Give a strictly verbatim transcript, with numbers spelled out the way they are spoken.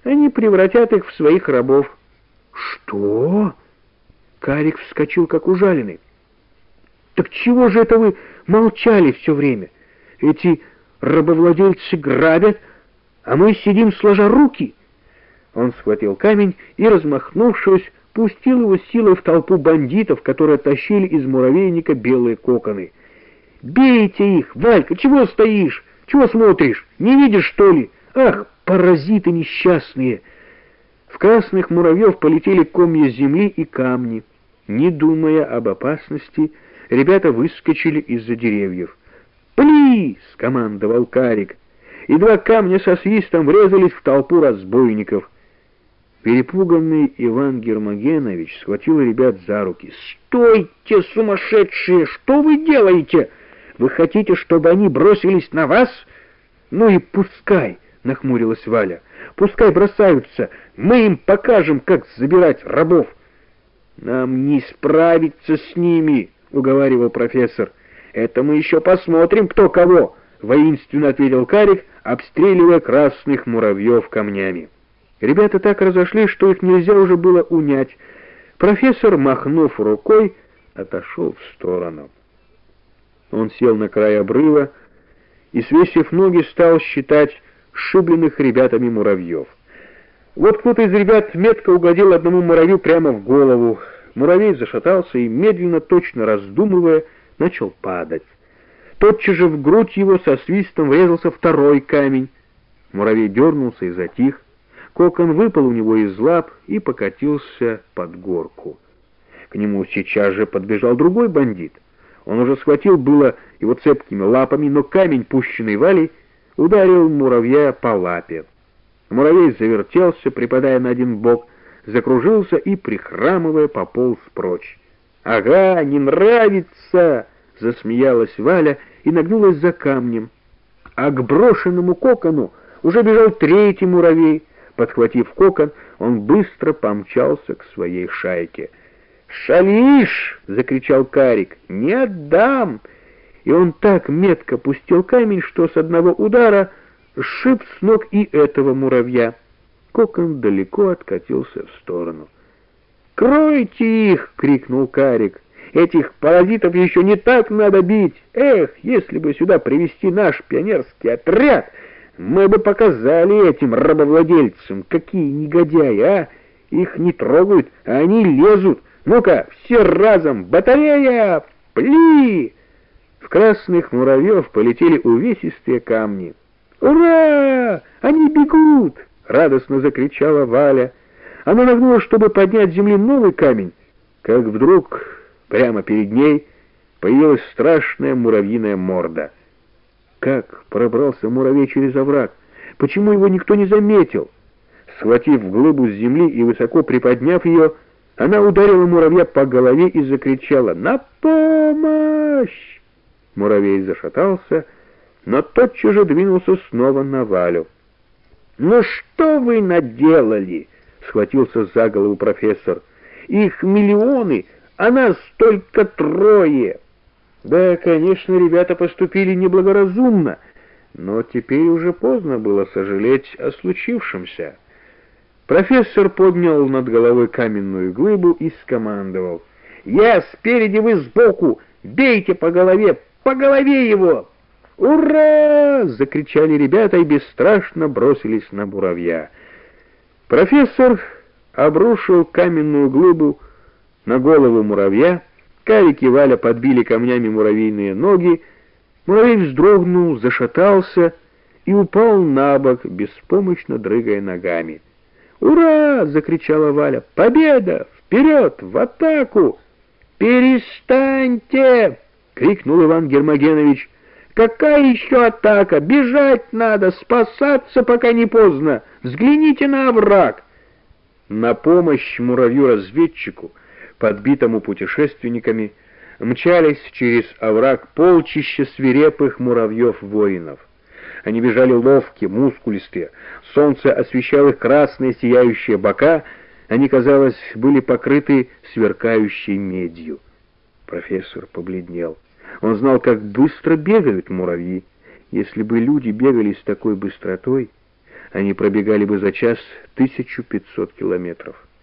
Они превратят их в своих рабов». «Что?» Карик вскочил, как ужаленный. «Так чего же это вы молчали все время? Эти рабовладельцы грабят, а мы сидим сложа руки». Он схватил камень и, размахнувшись, пустил его силой в толпу бандитов, которые тащили из муравейника белые коконы. «Бейте их! Валька, чего стоишь? Чего смотришь? Не видишь, что ли? Ах, паразиты несчастные!» В красных муравьев полетели комья земли и камни. Не думая об опасности, ребята выскочили из-за деревьев. «Пли!» — скомандовал Карик, и два камня со свистом врезались в толпу разбойников. Перепуганный Иван Гермогенович схватил ребят за руки. «Стойте, сумасшедшие! Что вы делаете? Вы хотите, чтобы они бросились на вас? Ну и пускай!» — нахмурилась Валя. «Пускай бросаются! Мы им покажем, как забирать рабов!» «Нам не справиться с ними!» — уговаривал профессор. «Это мы еще посмотрим, кто кого!» — воинственно ответил Карик, обстреливая красных муравьев камнями. Ребята так разошлись, что их нельзя уже было унять. Профессор, махнув рукой, отошел в сторону. Он сел на край обрыва и, свесив ноги, стал считать сшибленных ребятами муравьев. Вот кто-то из ребят метко угодил одному муравью прямо в голову. Муравей зашатался и, медленно, точно раздумывая, начал падать. Тотчас же в грудь его со свистом врезался второй камень. Муравей дернулся и затих. Кокон выпал у него из лап и покатился под горку. К нему сейчас же подбежал другой бандит. Он уже схватил было его цепкими лапами, но камень, пущенный Валей, ударил муравья по лапе. Муравей завертелся, припадая на один бок, закружился и, прихрамывая, пополз прочь. «Ага, не нравится!» — засмеялась Валя и нагнулась за камнем. А к брошенному кокону уже бежал третий муравей. Подхватив кокон, он быстро помчался к своей шайке. «Шалишь!» — закричал Карик. «Не отдам!» И он так метко пустил камень, что с одного удара сшиб с ног и этого муравья. Кокон далеко откатился в сторону. «Кройте их!» — крикнул Карик. «Этих паразитов еще не так надо бить! Эх, если бы сюда привести наш пионерский отряд, мы бы показали этим рабовладельцам, какие негодяи, а! Их не трогают, а они лезут! Ну-ка, все разом! Батарея! Пли!» В красных муравьев полетели увесистые камни. «Ура! Они бегут!» — радостно закричала Валя. Она нагнулась, чтобы поднять с земли новый камень, как вдруг прямо перед ней появилась страшная муравьиная морда. Как пробрался муравей через овраг? Почему его никто не заметил? Схватив глыбу с земли и высоко приподняв ее, она ударила муравья по голове и закричала: «На помощь!» Муравей зашатался, но тотчас же двинулся снова на Валю. «Ну что вы наделали?» — схватился за голову профессор. «Их миллионы, а нас только трое!» Да, конечно, ребята поступили неблагоразумно, но теперь уже поздно было сожалеть о случившемся. Профессор поднял над головой каменную глыбу и скомандовал: «Я спереди, вы сбоку! Бейте по голове! По голове его!» «Ура!» — закричали ребята и бесстрашно бросились на муравья. Профессор обрушил каменную глыбу на голову муравья. Карик и Валя подбили камнями муравьиные ноги. Муравей вздрогнул, зашатался и упал на бок, беспомощно дрыгая ногами. «Ура!» — закричала Валя. «Победа! Вперед! В атаку!» «Перестаньте!» — крикнул Иван Гермогенович. «Какая еще атака? Бежать надо, спасаться, пока не поздно! Взгляните на овраг!» На помощь муравью-разведчику, подбитому путешественниками, мчались через овраг полчища свирепых муравьев-воинов. Они бежали ловкие, мускулистые, солнце освещало их красные сияющие бока, они, казалось, были покрыты сверкающей медью. Профессор побледнел. Он знал, как быстро бегают муравьи. Если бы люди бегали с такой быстротой, они пробегали бы за час тысячу пятьсот километров.